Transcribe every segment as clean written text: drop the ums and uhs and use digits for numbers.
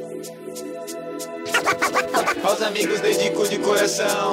Aos amigos dedico de coração.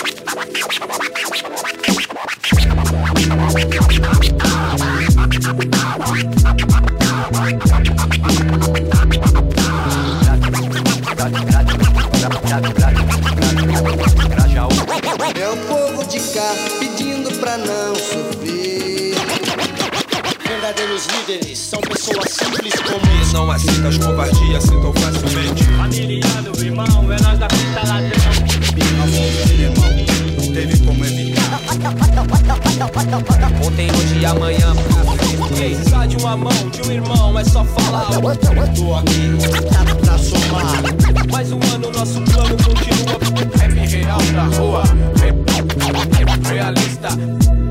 É o povo de cá pedindo pra não sofrer. Verdadeiros líderes são pessoas simples como eles. Não aceita as covardias assim tão facilmente. Familiado, irmão, é nós da fita ladrão. Afonso de irmão, não teve como evitar. Ontem, hoje e amanhã. Ei, precisar de uma mão, de um irmão, é só falar. Tô aqui Pra somar. Mais um ano, nosso plano continua. Rap real na rua, realista.